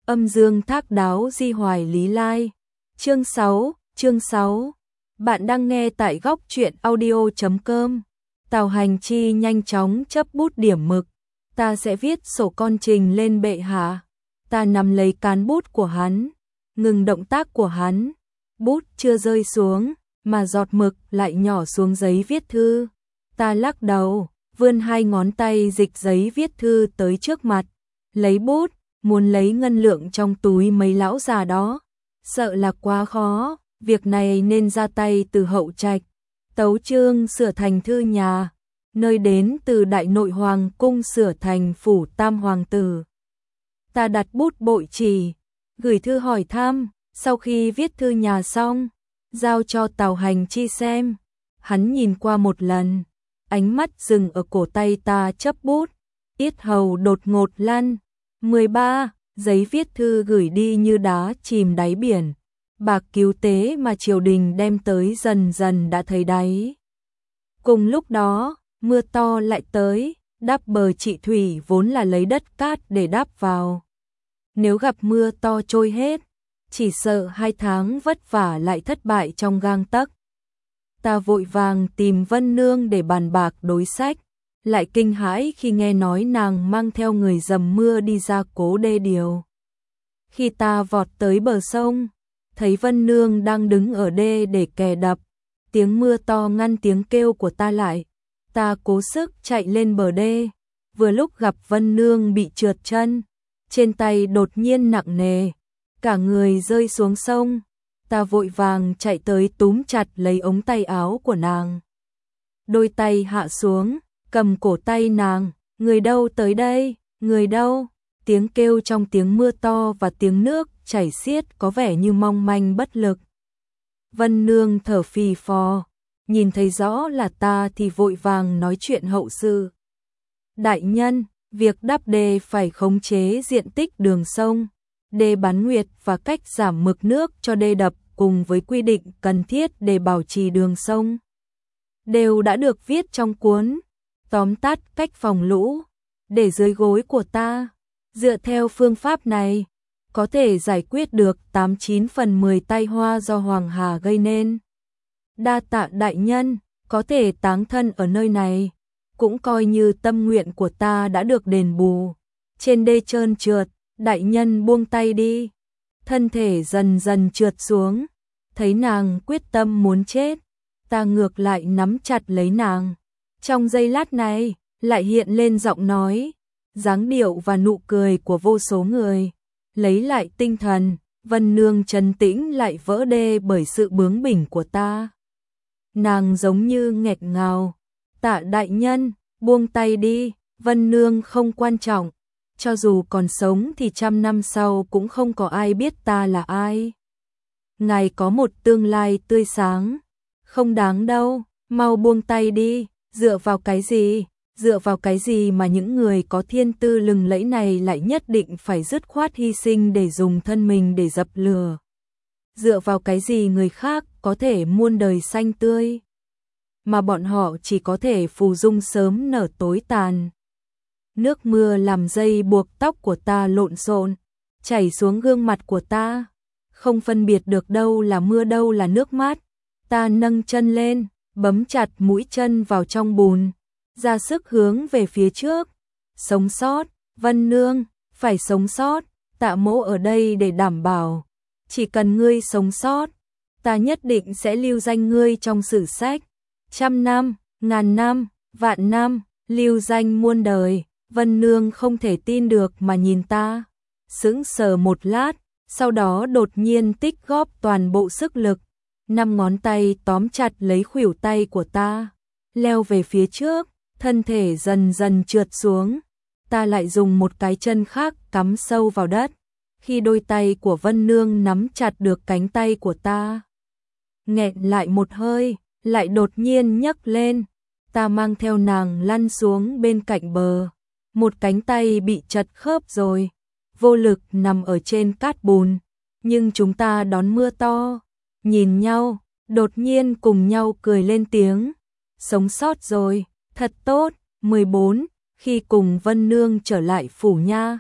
Âm dương thác đáo di hoài lý lai. Chương 6. Bạn đang nghe tại góc truyện audio.com. Tào Hành Chi nhanh chóng chấp bút điểm mực. Ta sẽ viết sổ con trình lên bệ hạ. Ta nắm lấy cán bút của hắn, ngừng động tác của hắn. Bút chưa rơi xuống, mà giọt mực lại nhỏ xuống giấy viết thư. Ta lắc đầu, vươn hai ngón tay dịch giấy viết thư tới trước mặt, lấy bút, muốn lấy ngân lượng trong túi mấy lão già đó. Sợ là quá khó, việc này nên ra tay từ hậu trạch. Tấu chương sửa thành thư nhà, nơi đến từ Đại Nội Hoàng cung sửa thành phủ Tam Hoàng tử. Ta đặt bút bội chỉ, gửi thư hỏi thăm, sau khi viết thư nhà xong, giao cho Tào Hành Chi xem. Hắn nhìn qua một lần, ánh mắt dừng ở cổ tay ta chấp bút, yết hầu đột ngột lăn. 13. Giấy viết thư gửi đi như đá chìm đáy biển. Bạc cứu tế mà triều đình đem tới dần dần đã thấy đáy. Cùng lúc đó, mưa to lại tới, đắp bờ trị thủy vốn là lấy đất cát để đắp vào. Nếu gặp mưa to trôi hết, chỉ sợ 2 tháng vất vả lại thất bại trong gang tấc. Ta vội vàng tìm Vân Nương để bàn bạc đối sách, lại kinh hãi khi nghe nói nàng mang theo người dầm mưa đi ra cố đê điều. Khi ta vọt tới bờ sông, thấy Vân Nương đang đứng ở đê để kè đập, tiếng mưa to ngăn tiếng kêu của ta lại. Ta cố sức chạy lên bờ đê, vừa lúc gặp Vân Nương bị trượt chân, trên tay đột nhiên nặng nề, cả người rơi xuống sông. Ta vội vàng chạy tới túm chặt lấy ống tay áo của nàng. Đôi tay hạ xuống, cầm cổ tay nàng, người đâu tới đây, người đâu? Tiếng kêu trong tiếng mưa to và tiếng nước chảy xiết có vẻ như mong manh bất lực. Vân Nương thở phì phò, nhìn thấy rõ là ta thì vội vàng nói chuyện hậu sự. Đại nhân, việc đắp đê phải khống chế diện tích đường sông, đê bán nguyệt và cách giảm mực nước cho đê đập cùng với quy định cần thiết để bảo trì đường sông đều đã được viết trong cuốn tóm tắt cách phòng lũ để dưới gối của ta. Dựa theo phương pháp này, có thể giải quyết được 89 phần 10 tai họa do Hoàng Hà gây nên. Đa tạ đại nhân, có thể táng thân ở nơi này, cũng coi như tâm nguyện của ta đã được đền bù. Trên đê trơn trượt, đại nhân buông tay đi. Thân thể dần dần trượt xuống, thấy nàng quyết tâm muốn chết, ta ngược lại nắm chặt lấy nàng. Trong giây lát này, lại hiện lên giọng nói, dáng điệu và nụ cười của vô số người. Lấy lại tinh thần, Vân Nương trấn tĩnh lại vỡ đê bởi sự bướng bỉnh của ta. Nàng giống như nghẹt ngào, tạ đại nhân, buông tay đi, Vân Nương không quan trọng. Cho dù còn sống thì 100 năm sau cũng không có ai biết ta là ai. Ngài có một tương lai tươi sáng. Không đáng đâu, mau buông tay đi, dựa vào cái gì? Dựa vào cái gì mà những người có thiên tư lừng lẫy này lại nhất định phải dứt khoát hy sinh để dùng thân mình để dập lửa? Dựa vào cái gì người khác có thể muôn đời xanh tươi, mà bọn họ chỉ có thể phù dung sớm nở tối tàn? Nước mưa làm dây buộc tóc của ta lộn xộn, chảy xuống gương mặt của ta, không phân biệt được đâu là mưa đâu là nước mắt. Ta nâng chân lên, bấm chặt mũi chân vào trong bùn, ra sức hướng về phía trước. Sống sót, Vân Nương, phải sống sót, Tạ mỗ ở đây để đảm bảo. Chỉ cần ngươi sống sót, ta nhất định sẽ lưu danh ngươi trong sử sách. 100 năm, 1000 năm, vạn năm, lưu danh muôn đời. Vân Nương không thể tin được mà nhìn ta, sững sờ một lát, sau đó đột nhiên tích góp toàn bộ sức lực, 5 ngón tay tóm chặt lấy khuỷu tay của ta, leo về phía trước, thân thể dần dần trượt xuống. Ta lại dùng một cái chân khác cắm sâu vào đất. Khi đôi tay của Vân Nương nắm chặt được cánh tay của ta, nghẹn lại một hơi, lại đột nhiên nhấc lên. Ta mang theo nàng lăn xuống bên cạnh bờ. Một cánh tay bị chật khớp rồi, vô lực nằm ở trên cát bùn. Nhưng chúng ta đón mưa to, nhìn nhau, đột nhiên cùng nhau cười lên tiếng. Sống sót rồi, thật tốt. 14. Khi cùng Vân Nương trở lại phủ nha,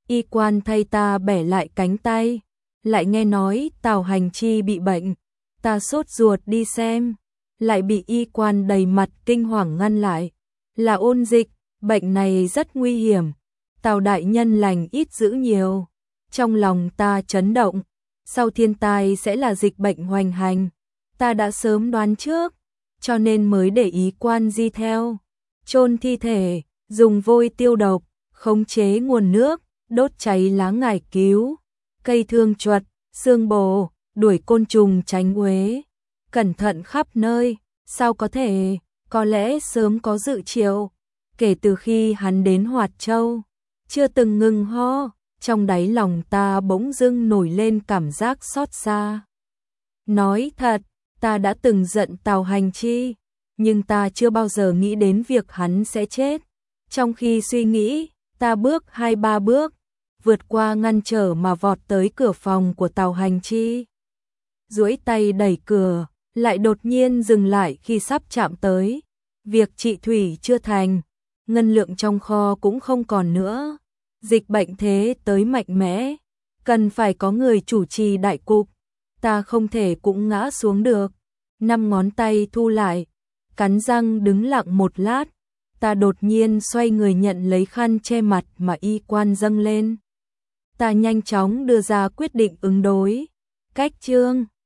Y quan thay ta bẻ lại cánh tay, lại nghe nói Tào Hành Chi bị bệnh, ta sốt ruột đi xem, lại bị y quan đầy mặt kinh hoàng ngăn lại. Là ôn dịch, bệnh này rất nguy hiểm, Tào đại nhân lành ít dữ nhiều. Trong lòng ta chấn động, sau thiên tai sẽ là dịch bệnh hoành hành, ta đã sớm đoán trước, cho nên mới để ý quan di theo. Chôn thi thể, dùng vôi tiêu độc, khống chế nguồn nước, đốt cháy lá ngải cứu, cây thương chuột, xương bồ, đuổi côn trùng tránh uế, cẩn thận khắp nơi, sao có thể, có lẽ sớm có dự triệu. Kể từ khi hắn đến Hoạt Châu, chưa từng ngừng ho, trong đáy lòng ta bỗng dưng nổi lên cảm giác xót xa. Nói thật, ta đã từng giận Tào Hành Chi, nhưng ta chưa bao giờ nghĩ đến việc hắn sẽ chết. Trong khi suy nghĩ, ta bước 2-3 bước, vượt qua ngăn trở mà vọt tới cửa phòng của Tào Hành Chi. Duỗi tay đẩy cửa, lại đột nhiên dừng lại khi sắp chạm tới. Việc trị thủy chưa thành, ngân lượng trong kho cũng không còn nữa. Dịch bệnh thế tới mạnh mẽ, cần phải có người chủ trì đại cục. Ta không thể cũng ngã xuống được. 5 ngón tay thu lại, cắn răng đứng lặng một lát. Ta đột nhiên xoay người nhận lấy khăn che mặt mà y quan dâng lên. Ta nhanh chóng đưa ra quyết định ứng đối. Cách chương